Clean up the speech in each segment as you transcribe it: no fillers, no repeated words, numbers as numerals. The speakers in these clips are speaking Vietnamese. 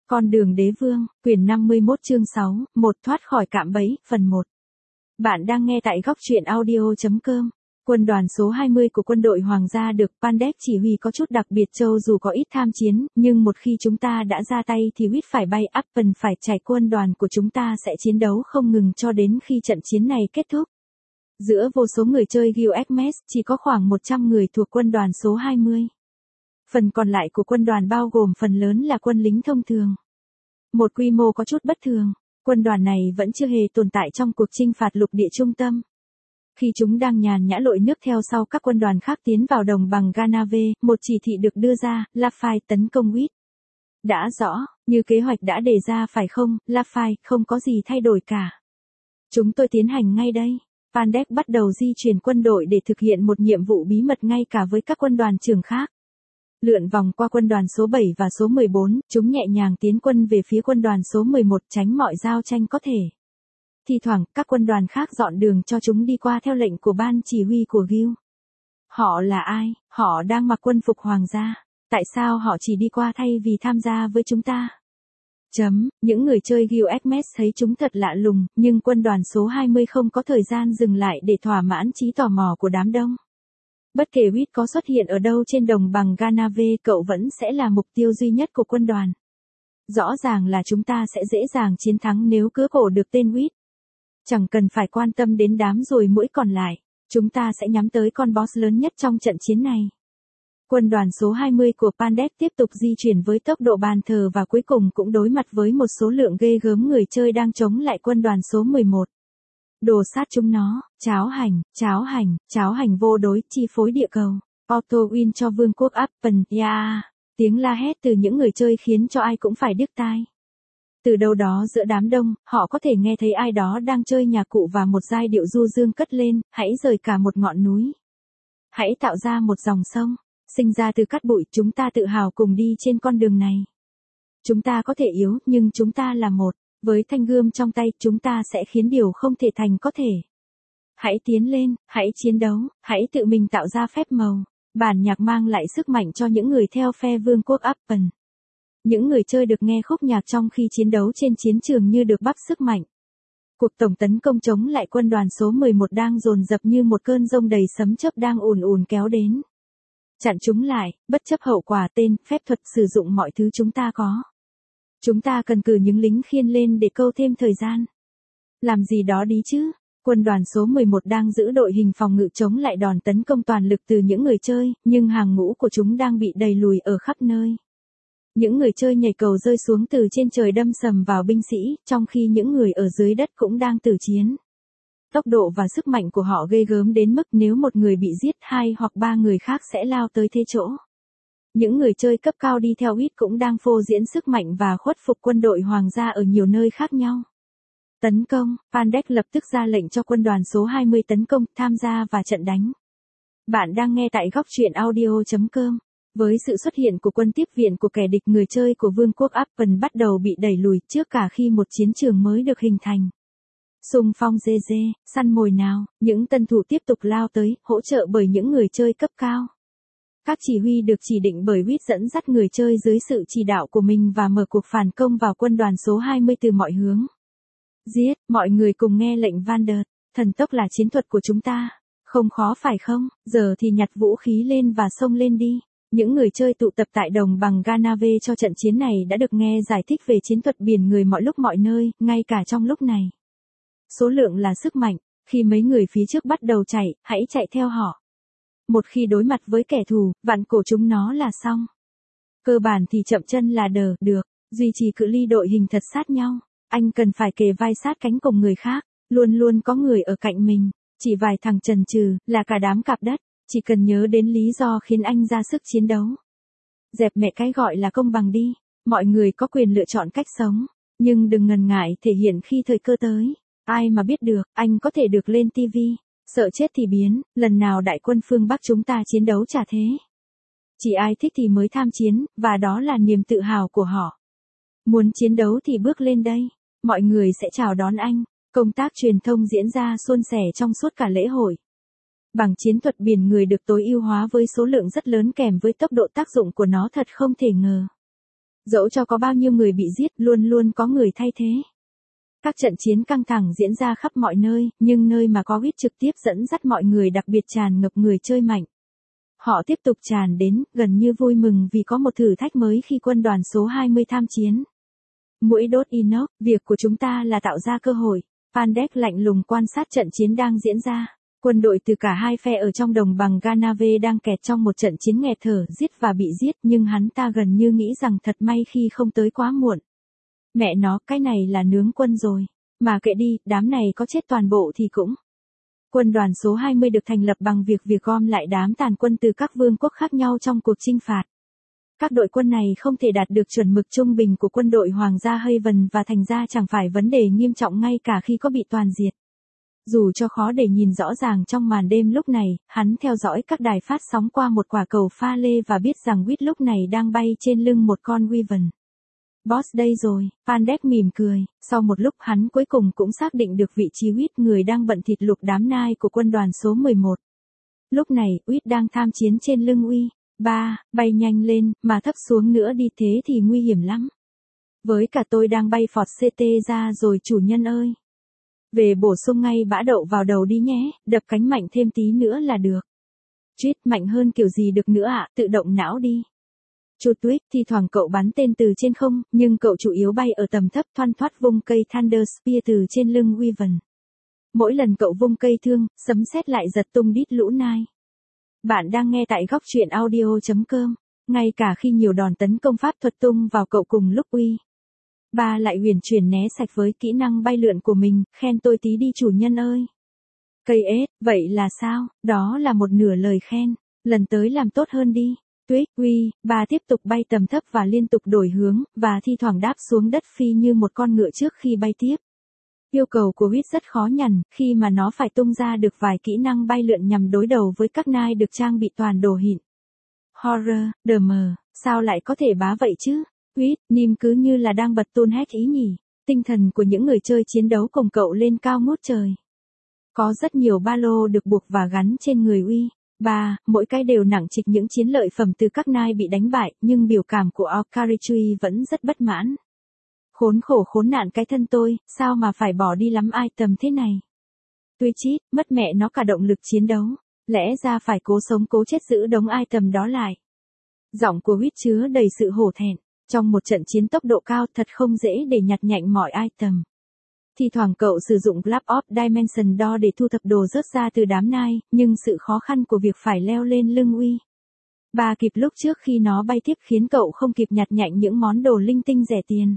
Con đường đế vương, quyển 51 chương 6, một thoát khỏi cạm bẫy, phần 1. Bạn đang nghe tại góc truyện audio.com. Quân đoàn số 20 của quân đội Hoàng gia được Pandek chỉ huy có chút đặc biệt châu dù có ít tham chiến, nhưng một khi chúng ta đã ra tay thì huyết phải bay áp phần phải chạy quân đoàn của chúng ta sẽ chiến đấu không ngừng cho đến khi trận chiến này kết thúc. Giữa vô số người chơi Gilgamesh chỉ có khoảng 100 người thuộc quân đoàn số 20. Phần còn lại của quân đoàn bao gồm phần lớn là quân lính thông thường. Một quy mô có chút bất thường, quân đoàn này vẫn chưa hề tồn tại trong cuộc chinh phạt lục địa trung tâm. Khi chúng đang nhàn nhã lội nước theo sau các quân đoàn khác tiến vào đồng bằng Ganave, một chỉ thị được đưa ra, Lafay tấn công Wit. Đã rõ, như kế hoạch đã đề ra phải không, Lafay, không có gì thay đổi cả. Chúng tôi tiến hành ngay đây. Pandek bắt đầu di chuyển quân đội để thực hiện một nhiệm vụ bí mật ngay cả với các quân đoàn trưởng khác. Lượn vòng qua quân đoàn số 7 và số 14, chúng nhẹ nhàng tiến quân về phía quân đoàn số 11 tránh mọi giao tranh có thể. Thi thoảng, các quân đoàn khác dọn đường cho chúng đi qua theo lệnh của ban chỉ huy của Gil. Họ là ai? Họ đang mặc quân phục hoàng gia. Tại sao họ chỉ đi qua thay vì tham gia với chúng ta? Những người chơi Gilgamesh thấy chúng thật lạ lùng, nhưng quân đoàn số 20 không có thời gian dừng lại để thỏa mãn trí tò mò của đám đông. Bất kể Wit có xuất hiện ở đâu trên đồng bằng Ganave, cậu vẫn sẽ là mục tiêu duy nhất của quân đoàn. Rõ ràng là chúng ta sẽ dễ dàng chiến thắng nếu cứa cổ được tên Wit. Chẳng cần phải quan tâm đến đám ruồi muỗi còn lại, chúng ta sẽ nhắm tới con boss lớn nhất trong trận chiến này. Quân đoàn số 20 của Pandek tiếp tục di chuyển với tốc độ bàn thờ và cuối cùng cũng đối mặt với một số lượng ghê gớm người chơi đang chống lại quân đoàn số 11. Đồ sát chúng nó, cháo hành vô đối, chi phối địa cầu, auto win cho vương quốc Appen, yeah. Tiếng la hét từ những người chơi khiến cho ai cũng phải điếc tai. Từ đâu đó giữa đám đông, họ có thể nghe thấy ai đó đang chơi nhạc cụ và một giai điệu du dương cất lên, hãy rời cả một ngọn núi. Hãy tạo ra một dòng sông, sinh ra từ cát bụi, chúng ta tự hào cùng đi trên con đường này. Chúng ta có thể yếu, nhưng chúng ta là một. Với thanh gươm trong tay, chúng ta sẽ khiến điều không thể thành có thể. Hãy tiến lên, hãy chiến đấu, hãy tự mình tạo ra phép màu. Bản nhạc mang lại sức mạnh cho những người theo phe vương quốc Appen. Những người chơi được nghe khúc nhạc trong khi chiến đấu trên chiến trường như được bắp sức mạnh. Cuộc tổng tấn công chống lại quân đoàn số 11 đang dồn dập như một cơn giông đầy sấm chớp đang ùn ùn kéo đến. Chặn chúng lại, bất chấp hậu quả, tên, phép thuật, sử dụng mọi thứ chúng ta có. Chúng ta cần cử những lính khiên lên để câu thêm thời gian. Làm gì đó đi chứ? Quân đoàn số 11 đang giữ đội hình phòng ngự chống lại đòn tấn công toàn lực từ những người chơi, nhưng hàng ngũ của chúng đang bị đẩy lùi ở khắp nơi. Những người chơi nhảy cầu rơi xuống từ trên trời đâm sầm vào binh sĩ, trong khi những người ở dưới đất cũng đang tử chiến. Tốc độ và sức mạnh của họ ghê gớm đến mức nếu một người bị giết, 2 hoặc 3 người khác sẽ lao tới thế chỗ. Những người chơi cấp cao đi theo Wit cũng đang phô diễn sức mạnh và khuất phục quân đội hoàng gia ở nhiều nơi khác nhau. Tấn công, Pandek lập tức ra lệnh cho quân đoàn số 20 tấn công, tham gia và trận đánh. Bạn đang nghe tại góc truyện audio.com. Với sự xuất hiện của quân tiếp viện của kẻ địch, người chơi của vương quốc Appen bắt đầu bị đẩy lùi trước cả khi một chiến trường mới được hình thành. Xung phong GG, săn mồi nào, những tân thủ tiếp tục lao tới, hỗ trợ bởi những người chơi cấp cao. Các chỉ huy được chỉ định bởi Wit dẫn dắt người chơi dưới sự chỉ đạo của mình và mở cuộc phản công vào quân đoàn số 20 từ mọi hướng. Giết, mọi người cùng nghe lệnh Vander, thần tốc là chiến thuật của chúng ta. Không khó phải không, giờ thì nhặt vũ khí lên và xông lên đi. Những người chơi tụ tập tại đồng bằng Ganave cho trận chiến này đã được nghe giải thích về chiến thuật biển người mọi lúc mọi nơi, ngay cả trong lúc này. Số lượng là sức mạnh, khi mấy người phía trước bắt đầu chạy, hãy chạy theo họ. Một khi đối mặt với kẻ thù, vặn cổ chúng nó là xong. Cơ bản thì chậm chân là được, duy trì cự ly đội hình thật sát nhau. Anh cần phải kề vai sát cánh cùng người khác, luôn luôn có người ở cạnh mình. Chỉ vài thằng chần chừ, là cả đám cạp đất, chỉ cần nhớ đến lý do khiến anh ra sức chiến đấu. Dẹp mẹ cái gọi là công bằng đi, mọi người có quyền lựa chọn cách sống, nhưng đừng ngần ngại thể hiện khi thời cơ tới. Ai mà biết được, anh có thể được lên TV, sợ chết thì biến, lần nào đại quân phương Bắc chúng ta chiến đấu chả thế. Chỉ ai thích thì mới tham chiến, và đó là niềm tự hào của họ. Muốn chiến đấu thì bước lên đây, mọi người sẽ chào đón anh. Công tác truyền thông diễn ra suôn sẻ trong suốt cả lễ hội. Bằng chiến thuật biển người được tối ưu hóa với số lượng rất lớn kèm với tốc độ tác dụng của nó thật không thể ngờ. Dẫu cho có bao nhiêu người bị giết, luôn luôn có người thay thế. Các trận chiến căng thẳng diễn ra khắp mọi nơi, nhưng nơi mà có Wit trực tiếp dẫn dắt mọi người đặc biệt tràn ngập người chơi mạnh. Họ tiếp tục tràn đến, gần như vui mừng vì có một thử thách mới khi quân đoàn số 20 tham chiến. Mũi đốt inox, việc của chúng ta là tạo ra cơ hội. Pandek lạnh lùng quan sát trận chiến đang diễn ra. Quân đội từ cả hai phe ở trong đồng bằng Ganave đang kẹt trong một trận chiến nghẹt thở, giết và bị giết, nhưng hắn ta gần như nghĩ rằng thật may khi không tới quá muộn. Mẹ nó, cái này là nướng quân rồi. Mà kệ đi, đám này có chết toàn bộ thì cũng. Quân đoàn số 20 được thành lập bằng việc gom lại đám tàn quân từ các vương quốc khác nhau trong cuộc chinh phạt. Các đội quân này không thể đạt được chuẩn mực trung bình của quân đội Hoàng gia Haven và thành ra chẳng phải vấn đề nghiêm trọng ngay cả khi có bị toàn diệt. Dù cho khó để nhìn rõ ràng trong màn đêm lúc này, hắn theo dõi các đài phát sóng qua một quả cầu pha lê và biết rằng Wit lúc này đang bay trên lưng một con Wyvern. Boss đây rồi, Pandek mỉm cười, sau một lúc hắn cuối cùng cũng xác định được vị trí Wit, người đang bận thịt luộc đám nai của quân đoàn số 11. Lúc này, Wit đang tham chiến trên lưng Uy. Bay nhanh lên, mà thấp xuống nữa đi thế thì nguy hiểm lắm. Với cả tôi đang bay Ford CT ra rồi chủ nhân ơi. Về bổ sung ngay bã đậu vào đầu đi nhé, đập cánh mạnh thêm tí nữa là được. Tweet mạnh hơn kiểu gì được nữa ạ, tự động não đi. Chu Tweet, thi thoảng cậu bắn tên từ trên không, nhưng cậu chủ yếu bay ở tầm thấp thoăn thoắt vung cây Thunder Spear từ trên lưng Wyvern. Mỗi lần cậu vung cây thương, sấm sét lại giật tung đít lũ nai. Bạn đang nghe tại góc truyện audio.com. Ngay cả khi nhiều đòn tấn công pháp thuật tung vào cậu cùng lúc Uy. Lại huyền chuyển né sạch với kỹ năng bay lượn của mình, khen tôi tí đi chủ nhân ơi. Cây ết, vậy là sao? Đó là một nửa lời khen. Lần tới làm tốt hơn đi. Tuyết Uy, tiếp tục bay tầm thấp và liên tục đổi hướng, và thi thoảng đáp xuống đất phi như một con ngựa trước khi bay tiếp. Yêu cầu của Wit rất khó nhằn, khi mà nó phải tung ra được vài kỹ năng bay lượn nhằm đối đầu với các nai được trang bị toàn đồ xịn. Horror, sao lại có thể bá vậy chứ? Wit, Nim cứ như là đang bật tuôn hét ý nhỉ. Tinh thần của những người chơi chiến đấu cùng cậu lên cao ngút trời. Có rất nhiều ba lô được buộc và gắn trên người Uy. Mỗi cái đều nặng trịch những chiến lợi phẩm từ các nai bị đánh bại, nhưng biểu cảm của Okarichui vẫn rất bất mãn. Khốn khổ khốn nạn cái thân tôi, sao mà phải bỏ đi lắm item thế này. Tôi chít, mất mẹ nó cả động lực chiến đấu. Lẽ ra phải cố sống cố chết giữ đống item đó lại. Giọng của Wit chứa đầy sự hổ thẹn. Trong một trận chiến tốc độ cao thật không dễ để nhặt nhạnh mọi item. Thì thoảng cậu sử dụng Grab of Dimension Door để thu thập đồ rớt ra từ đám nai, nhưng sự khó khăn của việc phải leo lên lưng Uy. Kịp lúc trước khi nó bay tiếp khiến cậu không kịp nhặt nhạnh những món đồ linh tinh rẻ tiền.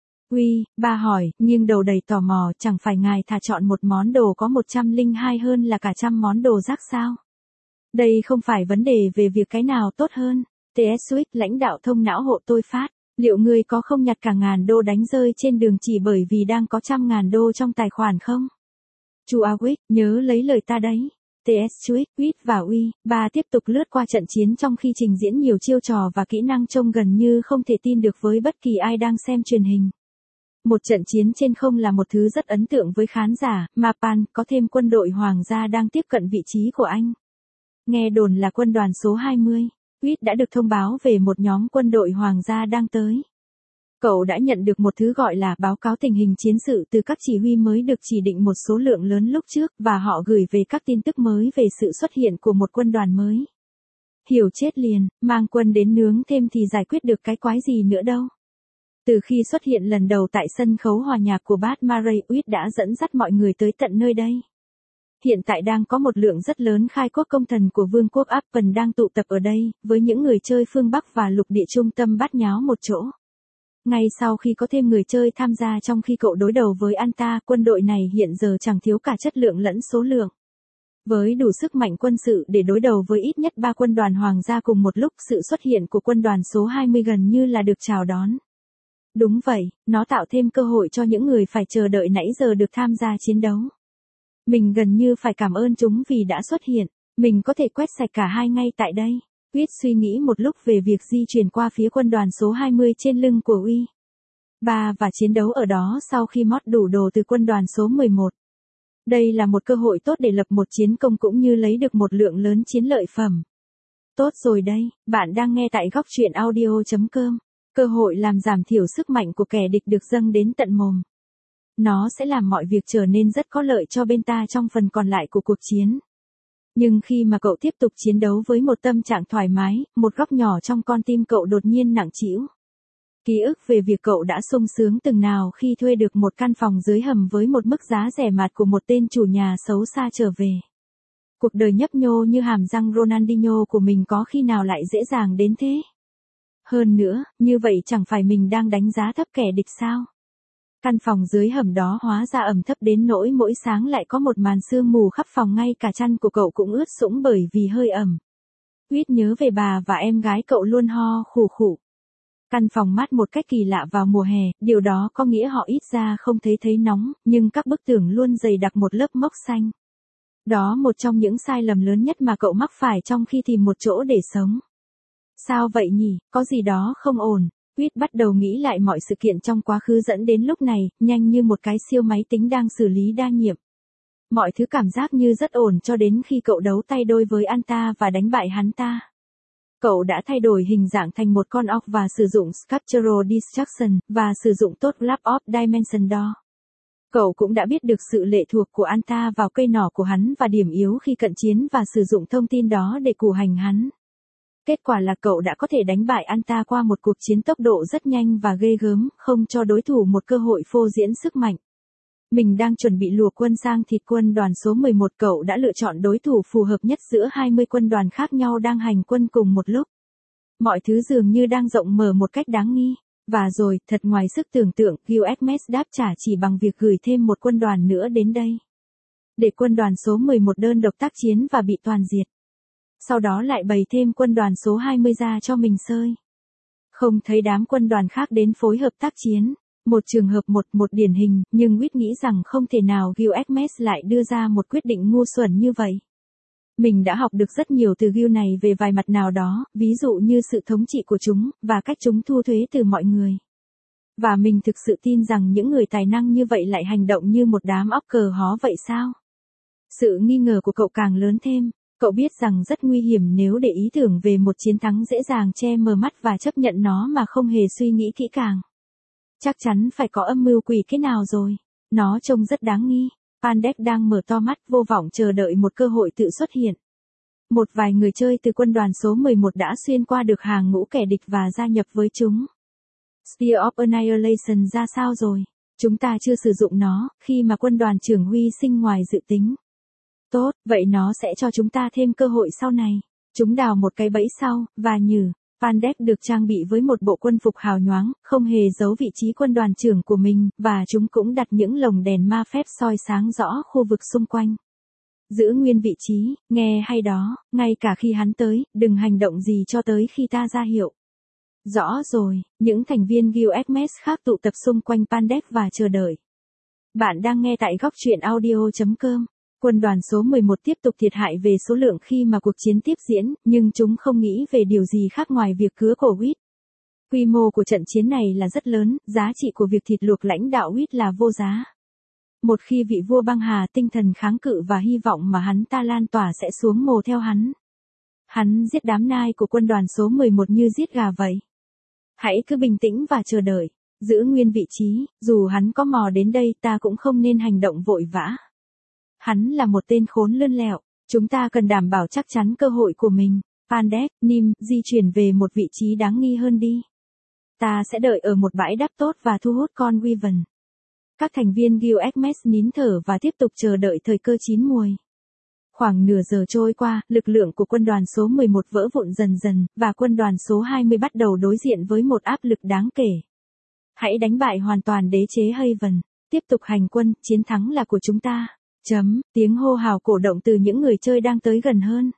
Uy, hỏi, nghiêng đầu đầy tò mò, chẳng phải ngài thà chọn một món đồ có 102 hơn là cả trăm món đồ rác sao? Đây không phải vấn đề về việc cái nào tốt hơn. TS Switch lãnh đạo thông não hộ tôi phát. Liệu ngươi có không nhặt cả ngàn đô đánh rơi trên đường chỉ bởi vì đang có 100.000 đô trong tài khoản không? Chu Awick, nhớ lấy lời ta đấy. TS Switch, Wit và Uy, tiếp tục lướt qua trận chiến trong khi trình diễn nhiều chiêu trò và kỹ năng trông gần như không thể tin được với bất kỳ ai đang xem truyền hình. Một trận chiến trên không là một thứ rất ấn tượng với khán giả, mà có thêm quân đội hoàng gia đang tiếp cận vị trí của anh. Nghe đồn là quân đoàn số 20. Wit đã được thông báo về một nhóm quân đội hoàng gia đang tới. Cậu đã nhận được một thứ gọi là báo cáo tình hình chiến sự từ các chỉ huy mới được chỉ định một số lượng lớn lúc trước, và họ gửi về các tin tức mới về sự xuất hiện của một quân đoàn mới. Hiểu chết liền, mang quân đến nướng thêm thì giải quyết được cái quái gì nữa đâu. Từ khi xuất hiện lần đầu tại sân khấu hòa nhạc của Bad Murray, Wit đã dẫn dắt mọi người tới tận nơi đây. Hiện tại đang có một lượng rất lớn khai quốc công thần của vương quốc Appen đang tụ tập ở đây, với những người chơi phương Bắc và lục địa trung tâm bát nháo một chỗ. Ngay sau khi có thêm người chơi tham gia trong khi cậu đối đầu với Anta, quân đội này hiện giờ chẳng thiếu cả chất lượng lẫn số lượng. Với đủ sức mạnh quân sự để đối đầu với ít nhất 3 quân đoàn hoàng gia cùng một lúc, sự xuất hiện của quân đoàn số 20 gần như là được chào đón. Đúng vậy, nó tạo thêm cơ hội cho những người phải chờ đợi nãy giờ được tham gia chiến đấu. Mình gần như phải cảm ơn chúng vì đã xuất hiện, mình có thể quét sạch cả hai ngay tại đây. Wit suy nghĩ một lúc về việc di chuyển qua phía quân đoàn số 20 trên lưng của Uy. Và chiến đấu ở đó sau khi mót đủ đồ từ quân đoàn số 11. Đây là một cơ hội tốt để lập một chiến công cũng như lấy được một lượng lớn chiến lợi phẩm. Tốt rồi đây, bạn đang nghe tại góc truyện audio.com. Cơ hội làm giảm thiểu sức mạnh của kẻ địch được dâng đến tận mồm. Nó sẽ làm mọi việc trở nên rất có lợi cho bên ta trong phần còn lại của cuộc chiến. Nhưng khi mà cậu tiếp tục chiến đấu với một tâm trạng thoải mái, một góc nhỏ trong con tim cậu đột nhiên nặng trĩu. Ký ức về việc cậu đã sung sướng từng nào khi thuê được một căn phòng dưới hầm với một mức giá rẻ mạt của một tên chủ nhà xấu xa trở về. Cuộc đời nhấp nhô như hàm răng Ronaldinho của mình có khi nào lại dễ dàng đến thế? Hơn nữa, như vậy chẳng phải mình đang đánh giá thấp kẻ địch sao? Căn phòng dưới hầm đó hóa ra ẩm thấp đến nỗi mỗi sáng lại có một màn sương mù khắp phòng, ngay cả chăn của cậu cũng ướt sũng bởi vì hơi ẩm. Huyết nhớ về bà và em gái cậu luôn ho khủ khủ. Căn phòng mát một cách kỳ lạ vào mùa hè, điều đó có nghĩa họ ít ra không thấy nóng, nhưng các bức tường luôn dày đặc một lớp mốc xanh. Đó một trong những sai lầm lớn nhất mà cậu mắc phải trong khi tìm một chỗ để sống. Sao vậy nhỉ, có gì đó không ổn. Huyết bắt đầu nghĩ lại mọi sự kiện trong quá khứ dẫn đến lúc này, nhanh như một cái siêu máy tính đang xử lý đa nhiệm. Mọi thứ cảm giác như rất ổn cho đến khi cậu đấu tay đôi với Anta và đánh bại hắn ta. Cậu đã thay đổi hình dạng thành một con ọc và sử dụng Sculptural Destruction, và sử dụng tốt Lab of Dimension Door. Cậu cũng đã biết được sự lệ thuộc của Anta vào cây nỏ của hắn và điểm yếu khi cận chiến và sử dụng thông tin đó để cù hành hắn. Kết quả là cậu đã có thể đánh bại Anta qua một cuộc chiến tốc độ rất nhanh và ghê gớm, không cho đối thủ một cơ hội phô diễn sức mạnh. Mình đang chuẩn bị lùa quân sang thịt quân đoàn số 11, cậu đã lựa chọn đối thủ phù hợp nhất giữa 20 quân đoàn khác nhau đang hành quân cùng một lúc. Mọi thứ dường như đang rộng mở một cách đáng nghi. Và rồi, thật ngoài sức tưởng tượng, Gilgamesh đáp trả chỉ bằng việc gửi thêm một quân đoàn nữa đến đây. Để quân đoàn số 11 đơn độc tác chiến và bị toàn diệt. Sau đó lại bày thêm quân đoàn số 20 ra cho mình sơi. Không thấy đám quân đoàn khác đến phối hợp tác chiến. Một trường hợp một điển hình, nhưng Whit nghĩ rằng không thể nào Gilgamesh lại đưa ra một quyết định ngu xuẩn như vậy. Mình đã học được rất nhiều từ Gil này về vài mặt nào đó, ví dụ như sự thống trị của chúng, và cách chúng thu thuế từ mọi người. Và mình thực sự tin rằng những người tài năng như vậy lại hành động như một đám óc cờ hó vậy sao? Sự nghi ngờ của cậu càng lớn thêm. Cậu biết rằng rất nguy hiểm nếu để ý tưởng về một chiến thắng dễ dàng che mờ mắt và chấp nhận nó mà không hề suy nghĩ kỹ càng. Chắc chắn phải có âm mưu quỷ kế nào rồi. Nó trông rất đáng nghi. Pandek đang mở to mắt vô vọng chờ đợi một cơ hội tự xuất hiện. Một vài người chơi từ quân đoàn số 11 đã xuyên qua được hàng ngũ kẻ địch và gia nhập với chúng. Spear of Annihilation ra sao rồi? Chúng ta chưa sử dụng nó, khi mà quân đoàn trưởng Huy sinh ngoài dự tính. Tốt, vậy nó sẽ cho chúng ta thêm cơ hội sau này. Chúng đào một cái bẫy sau, và nhử. Pandek được trang bị với một bộ quân phục hào nhoáng, không hề giấu vị trí quân đoàn trưởng của mình, và chúng cũng đặt những lồng đèn ma phép soi sáng rõ khu vực xung quanh. Giữ nguyên vị trí, nghe hay đó, ngay cả khi hắn tới, đừng hành động gì cho tới khi ta ra hiệu. Rõ rồi, những thành viên Gilgamesh khác tụ tập xung quanh Pandek và chờ đợi. Bạn đang nghe tại góc truyện audio.com. Quân đoàn số 11 tiếp tục thiệt hại về số lượng khi mà cuộc chiến tiếp diễn, nhưng chúng không nghĩ về điều gì khác ngoài việc cứa cổ Whit. Quy mô của trận chiến này là rất lớn, giá trị của việc thịt luộc lãnh đạo Whit là vô giá. Một khi vị vua băng hà, tinh thần kháng cự và hy vọng mà hắn ta lan tỏa sẽ xuống mồ theo hắn. Hắn giết đám nai của quân đoàn số 11 như giết gà vậy. Hãy cứ bình tĩnh và chờ đợi, giữ nguyên vị trí, dù hắn có mò đến đây ta cũng không nên hành động vội vã. Hắn là một tên khốn lươn lẹo, chúng ta cần đảm bảo chắc chắn cơ hội của mình. Pandek, Nim, di chuyển về một vị trí đáng nghi hơn đi. Ta sẽ đợi ở một bãi đáp tốt và thu hút con Wyvern. Các thành viên Gilgamesh nín thở và tiếp tục chờ đợi thời cơ chín muồi. Khoảng nửa giờ trôi qua, lực lượng của quân đoàn số 11 vỡ vụn dần dần, và quân đoàn số 20 bắt đầu đối diện với một áp lực đáng kể. Hãy đánh bại hoàn toàn đế chế Haven. Tiếp tục hành quân, chiến thắng là của chúng ta. Tiếng hô hào cổ động từ những người chơi đang tới gần hơn.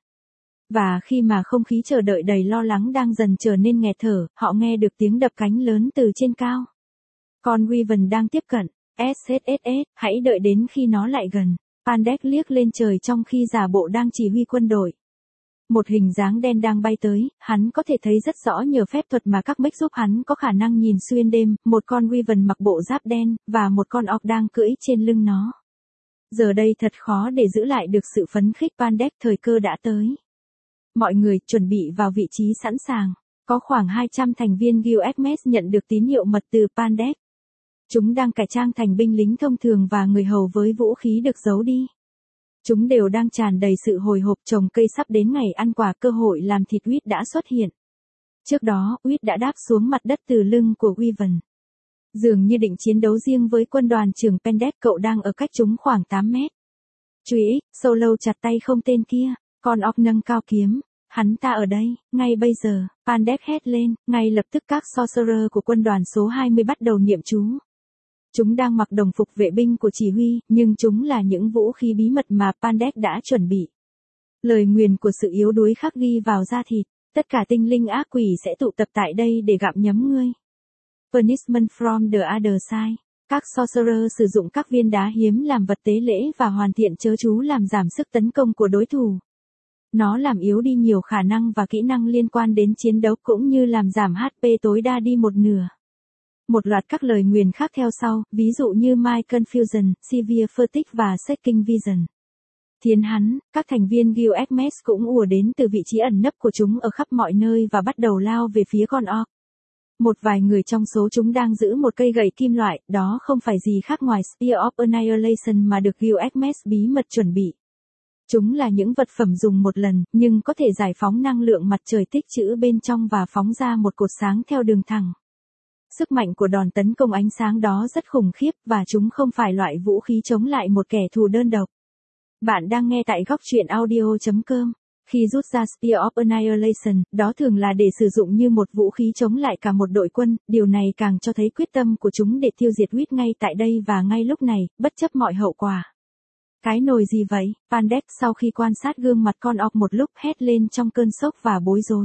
Và khi mà không khí chờ đợi đầy lo lắng đang dần trở nên nghẹt thở, họ nghe được tiếng đập cánh lớn từ trên cao. Con Wyvern đang tiếp cận. SSSS, hãy đợi đến khi nó lại gần. Pandek liếc lên trời trong khi giả bộ đang chỉ huy quân đội. Một hình dáng đen đang bay tới, hắn có thể thấy rất rõ nhờ phép thuật mà các mech giúp hắn có khả năng nhìn xuyên đêm, một con Wyvern mặc bộ giáp đen, và một con orc đang cưỡi trên lưng nó. Giờ đây thật khó để giữ lại được sự phấn khích. Pandek, thời cơ đã tới. Mọi người chuẩn bị vào vị trí sẵn sàng. Có khoảng 200 thành viên Guild Hermes nhận được tín hiệu mật từ Pandek. Chúng đang cải trang thành binh lính thông thường và người hầu với vũ khí được giấu đi. Chúng đều đang tràn đầy sự hồi hộp, trồng cây sắp đến ngày ăn quả, cơ hội làm thịt Wheat đã xuất hiện. Trước đó, Wheat đã đáp xuống mặt đất từ lưng của Wyvern. Dường như định chiến đấu riêng với quân đoàn trưởng Pandek, cậu đang ở cách chúng khoảng 8 mét. Truy X, Solo chặt tay không tên kia, con óc nâng cao kiếm. Hắn ta ở đây, ngay bây giờ, Pandek hét lên, ngay lập tức các sorcerer của quân đoàn số 20 bắt đầu niệm chú. Chúng đang mặc đồng phục vệ binh của chỉ huy, nhưng chúng là những vũ khí bí mật mà Pandek đã chuẩn bị. Lời nguyền của sự yếu đuối khắc ghi vào da thịt, tất cả tinh linh ác quỷ sẽ tụ tập tại đây để gặm nhấm ngươi. Punishment from the other side. Các sorcerer sử dụng các viên đá hiếm làm vật tế lễ và hoàn thiện chớ chú làm giảm sức tấn công của đối thủ. Nó làm yếu đi nhiều khả năng và kỹ năng liên quan đến chiến đấu cũng như làm giảm HP tối đa đi một nửa. Một loạt các lời nguyền khác theo sau, ví dụ như My Confusion, Severe Fatigue và Shaking Vision. Thiến hắn, các thành viên Guild Hermes cũng ùa đến từ vị trí ẩn nấp của chúng ở khắp mọi nơi và bắt đầu lao về phía con orc. Một vài người trong số chúng đang giữ một cây gậy kim loại, đó không phải gì khác ngoài Spear of Annihilation mà được Guild Hermes bí mật chuẩn bị. Chúng là những vật phẩm dùng một lần, nhưng có thể giải phóng năng lượng mặt trời tích trữ bên trong và phóng ra một cột sáng theo đường thẳng. Sức mạnh của đòn tấn công ánh sáng đó rất khủng khiếp và chúng không phải loại vũ khí chống lại một kẻ thù đơn độc. Bạn đang nghe tại góc truyện audio.com. Khi rút ra Spear of Annihilation, đó thường là để sử dụng như một vũ khí chống lại cả một đội quân, điều này càng cho thấy quyết tâm của chúng để tiêu diệt Wheat ngay tại đây và ngay lúc này, bất chấp mọi hậu quả. Cái nồi gì vậy? Pandek sau khi quan sát gương mặt con orc một lúc hét lên trong cơn sốc và bối rối.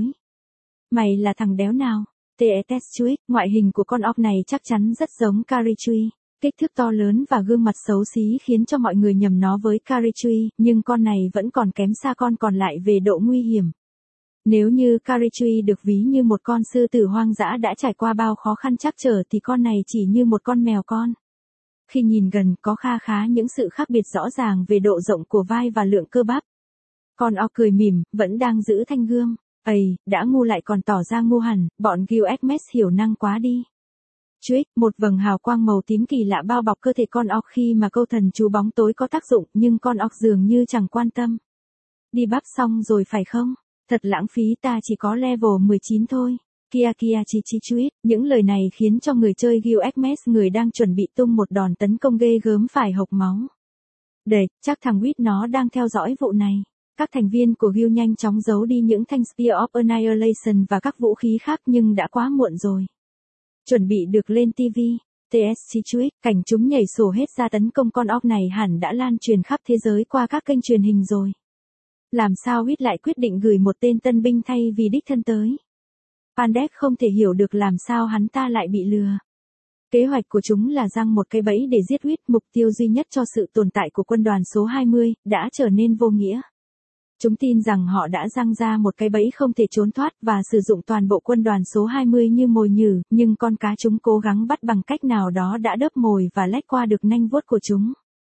Mày là thằng đéo nào? Tetsuit, ngoại hình của con orc này chắc chắn rất giống Karichui. Kích thước to lớn và gương mặt xấu xí khiến cho mọi người nhầm nó với Karichui, nhưng con này vẫn còn kém xa con còn lại về độ nguy hiểm. Nếu như Karichui được ví như một con sư tử hoang dã đã trải qua bao khó khăn trắc trở thì con này chỉ như một con mèo con. Khi nhìn gần có kha khá những sự khác biệt rõ ràng về độ rộng của vai và lượng cơ bắp. Con orc cười mỉm, vẫn đang giữ thanh gươm. Ây, đã ngu lại còn tỏ ra ngu hẳn, bọn Guild Hermes hiểu năng quá đi. Trick, một vầng hào quang màu tím kỳ lạ bao bọc cơ thể con orc khi mà câu thần chú bóng tối có tác dụng, nhưng con orc dường như chẳng quan tâm. Đi bắp xong rồi phải không? Thật lãng phí, ta chỉ có level 19 thôi. Kia kia chi chi chuít, những lời này khiến cho người chơi Guild Hermes, người đang chuẩn bị tung một đòn tấn công ghê gớm phải hộc máu. Đệt, chắc thằng Wheat nó đang theo dõi vụ này. Các thành viên của Guild nhanh chóng giấu đi những thanh Spear of Annihilation và các vũ khí khác nhưng đã quá muộn rồi. Chuẩn bị được lên TV. TSC Chuit, cảnh chúng nhảy sổ hết ra tấn công con orc này hẳn đã lan truyền khắp thế giới qua các kênh truyền hình rồi. Làm sao Wheat lại quyết định gửi một tên tân binh thay vì đích thân tới? Pandek không thể hiểu được làm sao hắn ta lại bị lừa. Kế hoạch của chúng là giăng một cái bẫy để giết Wheat, mục tiêu duy nhất cho sự tồn tại của quân đoàn số 20, đã trở nên vô nghĩa. Chúng tin rằng họ đã giăng ra một cái bẫy không thể trốn thoát và sử dụng toàn bộ quân đoàn số 20 như mồi nhử, nhưng con cá chúng cố gắng bắt bằng cách nào đó đã đớp mồi và lách qua được nanh vuốt của chúng.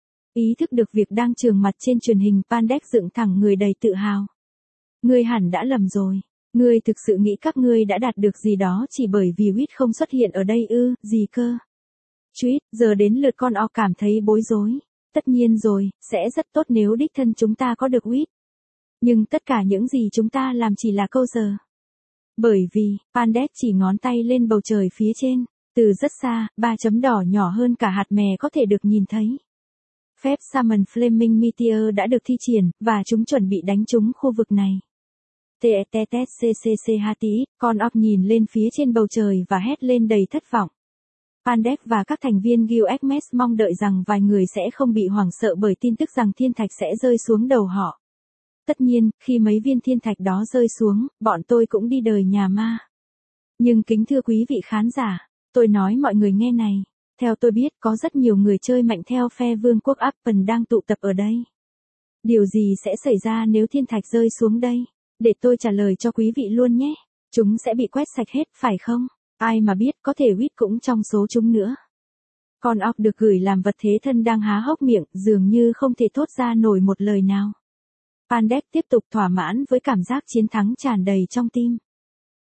Ý thức được việc đang chưởng mặt trên truyền hình, Pandek dựng thẳng người đầy tự hào. Ngươi hẳn đã lầm rồi. Ngươi thực sự nghĩ các ngươi đã đạt được gì đó chỉ bởi vì Wheat không xuất hiện ở đây ư, gì cơ? Tweet, giờ đến lượt con orc cảm thấy bối rối. Tất nhiên rồi, sẽ rất tốt nếu đích thân chúng ta có được Wheat. Nhưng tất cả những gì chúng ta làm chỉ là câu giờ. Bởi vì, Pandek chỉ ngón tay lên bầu trời phía trên, từ rất xa, 3 chấm đỏ nhỏ hơn cả hạt mè có thể được nhìn thấy. Phép Summon Flaming Meteor đã được thi triển, và chúng chuẩn bị đánh trúng khu vực này. TTTCCC con orc nhìn lên phía trên bầu trời và hét lên đầy thất vọng. Pandek và các thành viên Guild Hermes mong đợi rằng vài người sẽ không bị hoảng sợ bởi tin tức rằng thiên thạch sẽ rơi xuống đầu họ. Tất nhiên, khi mấy viên thiên thạch đó rơi xuống, bọn tôi cũng đi đời nhà ma. Nhưng kính thưa quý vị khán giả, tôi nói mọi người nghe này. Theo tôi biết, có rất nhiều người chơi mạnh theo phe vương quốc Appen đang tụ tập ở đây. Điều gì sẽ xảy ra nếu thiên thạch rơi xuống đây? Để tôi trả lời cho quý vị luôn nhé. Chúng sẽ bị quét sạch hết, phải không? Ai mà biết, có thể Wheat cũng trong số chúng nữa. Con orc được gửi làm vật thế thân đang há hốc miệng, dường như không thể thốt ra nổi một lời nào. Pandek tiếp tục thỏa mãn với cảm giác chiến thắng tràn đầy trong tim.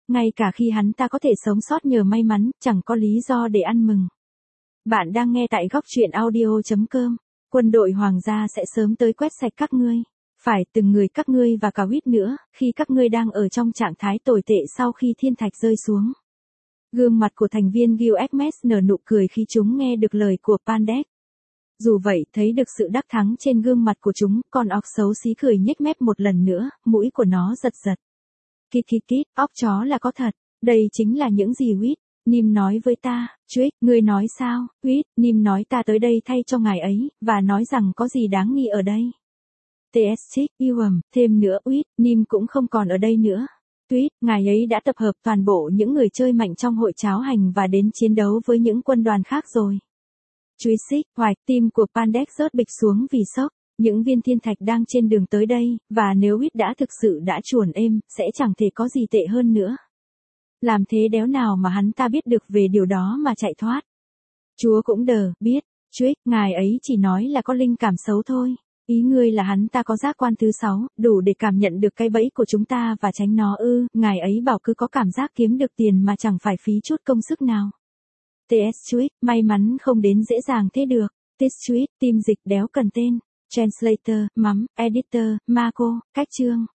ngay cả khi hắn ta có thể sống sót nhờ may mắn, chẳng có lý do để ăn mừng. Bạn đang nghe tại góc truyện audio.com. Quân đội hoàng gia sẽ sớm tới quét sạch các ngươi. Phải, từng người các ngươi và cả Whit nữa, khi các ngươi đang ở trong trạng thái tồi tệ sau khi thiên thạch rơi xuống. Gương mặt của thành viên Guild nở nụ cười khi chúng nghe được lời của Pandek. Dù vậy, thấy được sự đắc thắng trên gương mặt của chúng, con óc xấu xí cười nhếch mép một lần nữa, mũi của nó giật giật. Kít kít kít, óc chó là có thật, đây chính là những gì Whit, Nim nói với ta. Trick, ngươi nói sao? Whit, Nim nói ta tới đây thay cho ngài ấy, và nói rằng có gì đáng nghi ở đây. TS Chick, thêm nữa Whit, Nim cũng không còn ở đây nữa. Tweet, ngài ấy đã tập hợp toàn bộ những người chơi mạnh trong hội cháo hành và đến chiến đấu với những quân đoàn khác rồi. Truy hoài, tim của Pandek rớt bịch xuống vì sốc. Những viên thiên thạch đang trên đường tới đây, và nếu Whit đã thực sự đã chuồn êm, sẽ chẳng thể có gì tệ hơn nữa. Làm thế đéo nào mà hắn ta biết được về điều đó mà chạy thoát. Chúa cũng biết. Trick, ngài ấy chỉ nói là có linh cảm xấu thôi. Ý ngươi là hắn ta có giác quan thứ 6, đủ để cảm nhận được cái bẫy của chúng ta và tránh nó ư? Ngài ấy bảo cứ có cảm giác kiếm được tiền mà chẳng phải phí chút công sức nào. TS Tweet, may mắn không đến dễ dàng thế được. TS Tweet, team dịch đéo cần tên. Translator, Editor, Marco, cách chương.